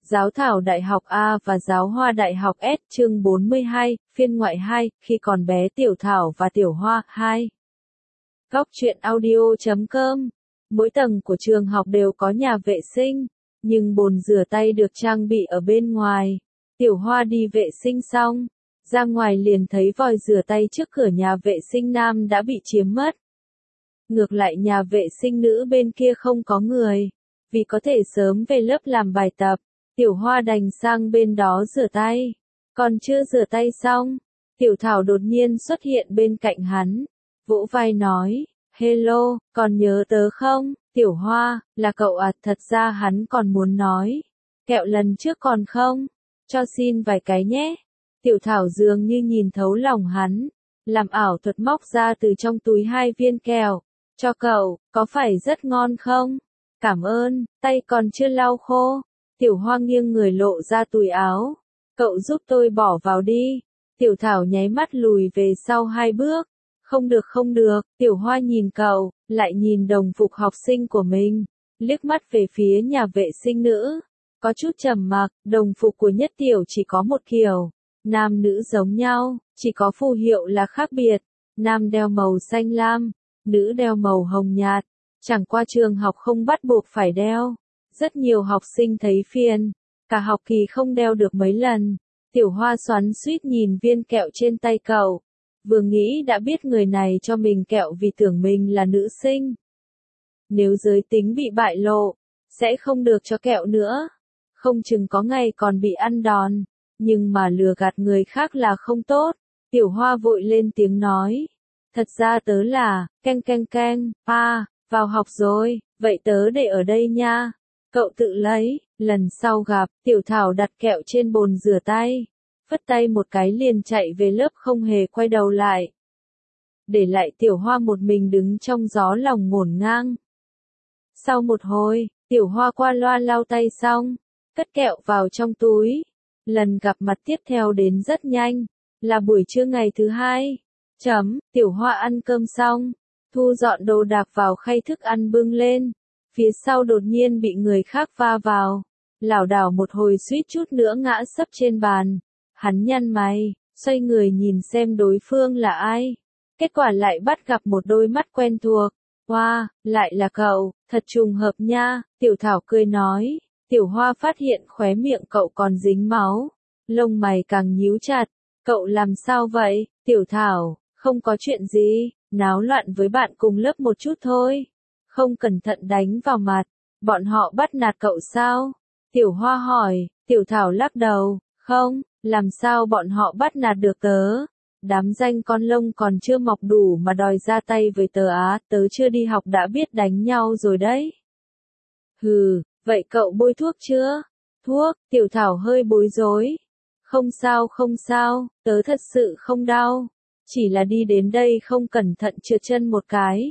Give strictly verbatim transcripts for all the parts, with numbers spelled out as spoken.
Giáo thảo Đại học A và Giáo hoa Đại học S chương bốn mươi hai, phiên ngoại hai, khi còn bé Tiểu Thảo và Tiểu Hoa, hai. Góc truyện audio chấm com. Mỗi tầng của trường học đều có nhà vệ sinh, nhưng bồn rửa tay được trang bị ở bên ngoài. Tiểu Hoa đi vệ sinh xong, ra ngoài liền thấy vòi rửa tay trước cửa nhà vệ sinh nam đã bị chiếm mất. Ngược lại nhà vệ sinh nữ bên kia không có người, vì có thể sớm về lớp làm bài tập. Tiểu Hoa đành sang bên đó rửa tay. Còn chưa rửa tay xong, Tiểu Thảo đột nhiên xuất hiện bên cạnh hắn, vỗ vai nói, hello, còn nhớ tớ không? Tiểu Hoa, là cậu à? Thật ra hắn còn muốn nói, kẹo lần trước còn không? Cho xin vài cái nhé. Tiểu Thảo dường như nhìn thấu lòng hắn, làm ảo thuật móc ra từ trong túi hai viên kẹo, cho cậu, có phải rất ngon không? Cảm ơn, tay còn chưa lau khô. Tiểu Hoa nghiêng người lộ ra túi áo. Cậu giúp tôi bỏ vào đi. Tiểu Thảo nháy mắt lùi về sau hai bước. Không được không được. Tiểu Hoa nhìn cậu, lại nhìn đồng phục học sinh của mình. Liếc mắt về phía nhà vệ sinh nữ. Có chút trầm mặc, đồng phục của Nhất Tiểu chỉ có một kiểu. Nam nữ giống nhau, chỉ có phù hiệu là khác biệt. Nam đeo màu xanh lam, nữ đeo màu hồng nhạt. Chẳng qua trường học không bắt buộc phải đeo. Rất nhiều học sinh thấy phiền, cả học kỳ không đeo được mấy lần. Tiểu Hoa xoắn xuýt nhìn viên kẹo trên tay cậu, vừa nghĩ đã biết người này cho mình kẹo vì tưởng mình là nữ sinh. Nếu giới tính bị bại lộ, sẽ không được cho kẹo nữa, không chừng có ngày còn bị ăn đòn, nhưng mà lừa gạt người khác là không tốt. Tiểu Hoa vội lên tiếng nói, thật ra tớ là, keng keng keng, à, vào học rồi, vậy tớ để ở đây nha. Cậu tự lấy, lần sau gặp, Tiểu Thảo đặt kẹo trên bồn rửa tay, phất tay một cái liền chạy về lớp không hề quay đầu lại. Để lại Tiểu Hoa một mình đứng trong gió lòng ngổn ngang. Sau một hồi, Tiểu Hoa qua loa lau tay xong, cất kẹo vào trong túi. Lần gặp mặt tiếp theo đến rất nhanh, là buổi trưa ngày thứ hai. Chấm, Tiểu Hoa ăn cơm xong, thu dọn đồ đạc vào khay thức ăn bưng lên. Phía sau đột nhiên bị người khác va vào, lảo đảo một hồi suýt chút nữa ngã sấp trên bàn. Hắn nhăn mày, xoay người nhìn xem đối phương là ai. Kết quả lại bắt gặp một đôi mắt quen thuộc. Hoa, wow, lại là cậu, thật trùng hợp nha. Tiểu Thảo cười nói. Tiểu Hoa phát hiện khóe miệng cậu còn dính máu, lông mày càng nhíu chặt. Cậu làm sao vậy? Tiểu Thảo, không có chuyện gì, náo loạn với bạn cùng lớp một chút thôi. Không cẩn thận đánh vào mặt, bọn họ bắt nạt cậu sao? Tiểu Hoa hỏi. Tiểu Thảo lắc đầu, không, làm sao bọn họ bắt nạt được tớ? Đám danh con lông còn chưa mọc đủ mà đòi ra tay với tớ á, tớ chưa đi học đã biết đánh nhau rồi đấy. Hừ, vậy cậu bôi thuốc chưa? Thuốc, Tiểu Thảo hơi bối rối. Không sao không sao, tớ thật sự không đau. Chỉ là đi đến đây không cẩn thận trượt chân một cái.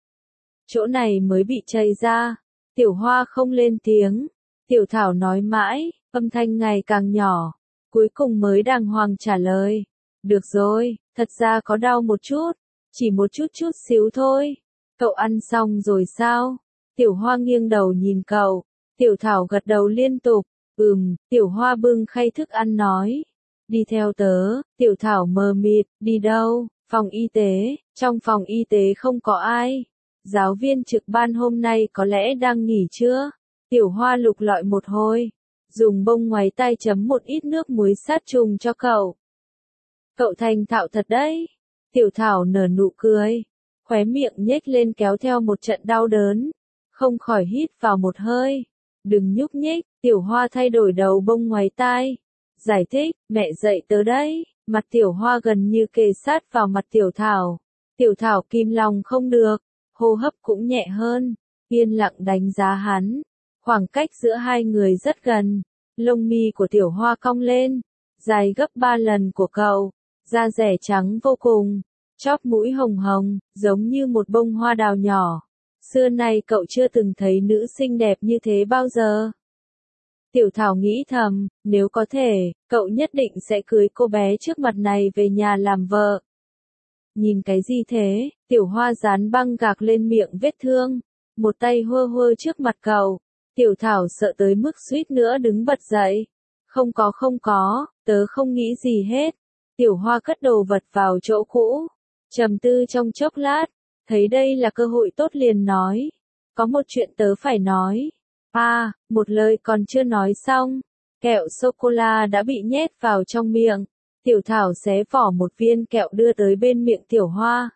Chỗ này mới bị chảy ra. Tiểu Hoa không lên tiếng. Tiểu Thảo nói mãi, âm thanh ngày càng nhỏ. Cuối cùng mới đàng hoàng trả lời. Được rồi, thật ra có đau một chút. Chỉ một chút chút xíu thôi. Cậu ăn xong rồi sao? Tiểu Hoa nghiêng đầu nhìn cậu. Tiểu Thảo gật đầu liên tục. Ừm, Tiểu Hoa bưng khay thức ăn nói. Đi theo tớ. Tiểu Thảo mờ mịt, đi đâu? Phòng y tế. Trong phòng y tế không có ai. Giáo viên trực ban hôm nay có lẽ đang nghỉ chưa? Tiểu Hoa lục lọi một hồi, dùng bông ngoáy tay chấm một ít nước muối sát trùng cho cậu. Cậu thành thạo thật đấy. Tiểu Thảo nở nụ cười, khóe miệng nhếch lên kéo theo một trận đau đớn, không khỏi hít vào một hơi. Đừng nhúc nhích. Tiểu Hoa thay đổi đầu bông ngoáy tay, giải thích, mẹ dạy tớ đấy. Mặt Tiểu Hoa gần như kề sát vào mặt Tiểu Thảo. Tiểu Thảo kìm lòng không được, hô hấp cũng nhẹ hơn, yên lặng đánh giá hắn. Khoảng cách giữa hai người rất gần, lông mi của Tiểu Hoa cong lên, dài gấp ba lần của cậu, da rẻ trắng vô cùng, chóp mũi hồng hồng, giống như một bông hoa đào nhỏ. Xưa nay cậu chưa từng thấy nữ xinh đẹp như thế bao giờ. Tiểu Thảo nghĩ thầm, nếu có thể, cậu nhất định sẽ cưới cô bé trước mặt này về nhà làm vợ. Nhìn cái gì thế? Tiểu Hoa dán băng gạc lên miệng vết thương, một tay hơ hơ trước mặt cậu. Tiểu Thảo sợ tới mức suýt nữa đứng bật dậy. Không có không có, tớ không nghĩ gì hết. Tiểu Hoa cất đồ vật vào chỗ cũ. Trầm tư trong chốc lát, thấy đây là cơ hội tốt liền nói. Có một chuyện tớ phải nói. À, một lời còn chưa nói xong. Kẹo sô-cô-la đã bị nhét vào trong miệng. Tiểu Thảo xé vỏ một viên kẹo đưa tới bên miệng Tiểu Hoa.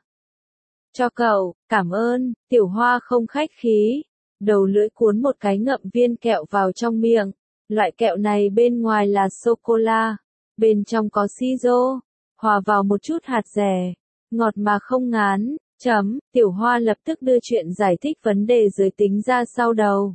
Cho cậu, cảm ơn, Tiểu Hoa không khách khí. Đầu lưỡi cuốn một cái ngậm viên kẹo vào trong miệng. Loại kẹo này bên ngoài là sô-cô-la, bên trong có siro, hòa vào một chút hạt dẻ, ngọt mà không ngán. Chấm, Tiểu Hoa lập tức đưa chuyện giải thích vấn đề giới tính ra sau đầu.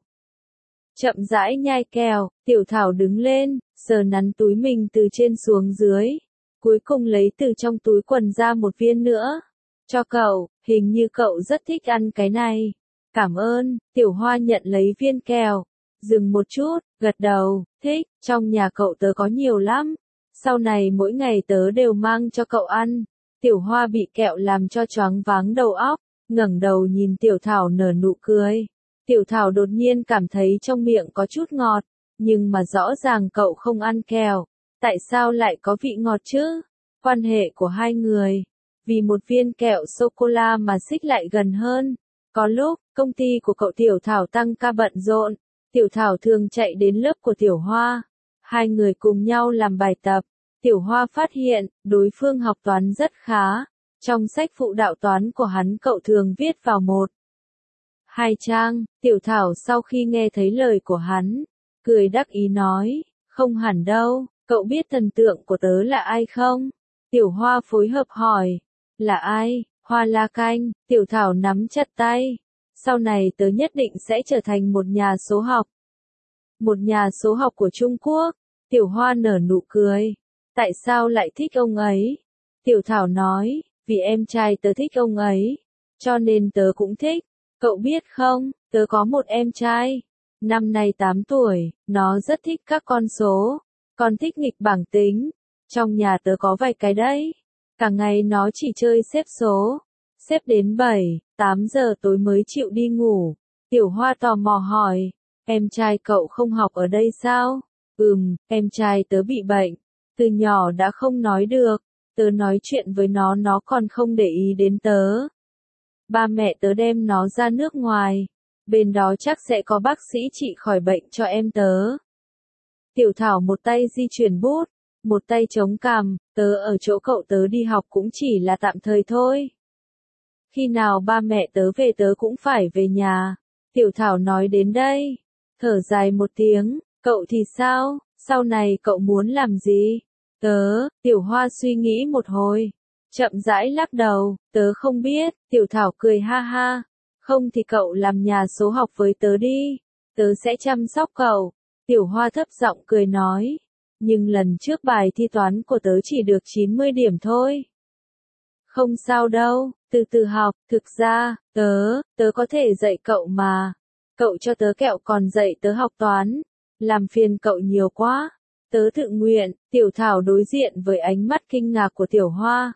Chậm rãi nhai kẹo, Tiểu Thảo đứng lên, sờ nắn túi mình từ trên xuống dưới. Cuối cùng lấy từ trong túi quần ra một viên nữa. Cho cậu, hình như cậu rất thích ăn cái này. Cảm ơn, Tiểu Hoa nhận lấy viên kẹo. Dừng một chút, gật đầu, thích, trong nhà cậu tớ có nhiều lắm. Sau này mỗi ngày tớ đều mang cho cậu ăn. Tiểu Hoa bị kẹo làm cho choáng váng đầu óc, ngẩng đầu nhìn Tiểu Thảo nở nụ cười. Tiểu Thảo đột nhiên cảm thấy trong miệng có chút ngọt, nhưng mà rõ ràng cậu không ăn kẹo. Tại sao lại có vị ngọt chứ? Quan hệ của hai người, vì một viên kẹo sô-cô-la mà xích lại gần hơn. Có lúc, công ty của cậu Tiểu Thảo tăng ca bận rộn. Tiểu Thảo thường chạy đến lớp của Tiểu Hoa. Hai người cùng nhau làm bài tập. Tiểu Hoa phát hiện, đối phương học toán rất khá. Trong sách phụ đạo toán của hắn cậu thường viết vào một, hai trang. Tiểu Thảo sau khi nghe thấy lời của hắn, cười đắc ý nói, không hẳn đâu, cậu biết thần tượng của tớ là ai không? Tiểu Hoa phối hợp hỏi, là ai? Hoa La Canh. Tiểu Thảo nắm chặt tay. Sau này tớ nhất định sẽ trở thành một nhà số học. Một nhà số học của Trung Quốc. Tiểu Hoa nở nụ cười. Tại sao lại thích ông ấy? Tiểu Thảo nói, vì em trai tớ thích ông ấy. Cho nên tớ cũng thích. Cậu biết không, tớ có một em trai. Năm nay tám tuổi, nó rất thích các con số. Còn thích nghịch bảng tính. Trong nhà tớ có vài cái đấy. Cả ngày nó chỉ chơi xếp số. Xếp đến bảy, tám giờ tối mới chịu đi ngủ. Tiểu Hoa tò mò hỏi, em trai cậu không học ở đây sao? Ừm, em trai tớ bị bệnh. Từ nhỏ đã không nói được. Tớ nói chuyện với nó nó còn không để ý đến tớ. Ba mẹ tớ đem nó ra nước ngoài. Bên đó chắc sẽ có bác sĩ trị khỏi bệnh cho em tớ. Tiểu Thảo một tay di chuyển bút, một tay chống cằm, tớ ở chỗ cậu tớ đi học cũng chỉ là tạm thời thôi. Khi nào ba mẹ tớ về tớ cũng phải về nhà. Tiểu Thảo nói đến đây, thở dài một tiếng, cậu thì sao, sau này cậu muốn làm gì? Tớ, Tiểu Hoa suy nghĩ một hồi, chậm rãi lắc đầu, tớ không biết. Tiểu Thảo cười ha ha, không thì cậu làm nhà số học với tớ đi, tớ sẽ chăm sóc cậu. Tiểu Hoa thấp giọng cười nói, nhưng lần trước bài thi toán của tớ chỉ được chín mươi điểm thôi. Không sao đâu, từ từ học, thực ra, tớ, tớ có thể dạy cậu mà. Cậu cho tớ kẹo còn dạy tớ học toán. Làm phiền cậu nhiều quá. Tớ tự nguyện. Tiểu Thảo đối diện với ánh mắt kinh ngạc của Tiểu Hoa.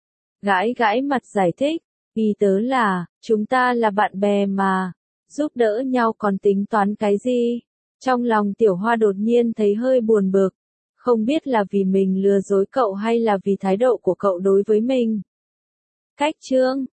Gãi gãi mặt giải thích. Ý tớ là, chúng ta là bạn bè mà. Giúp đỡ nhau còn tính toán cái gì? Trong lòng Tiểu Hoa đột nhiên thấy hơi buồn bực. Không biết là vì mình lừa dối cậu hay là vì thái độ của cậu đối với mình. Cách chương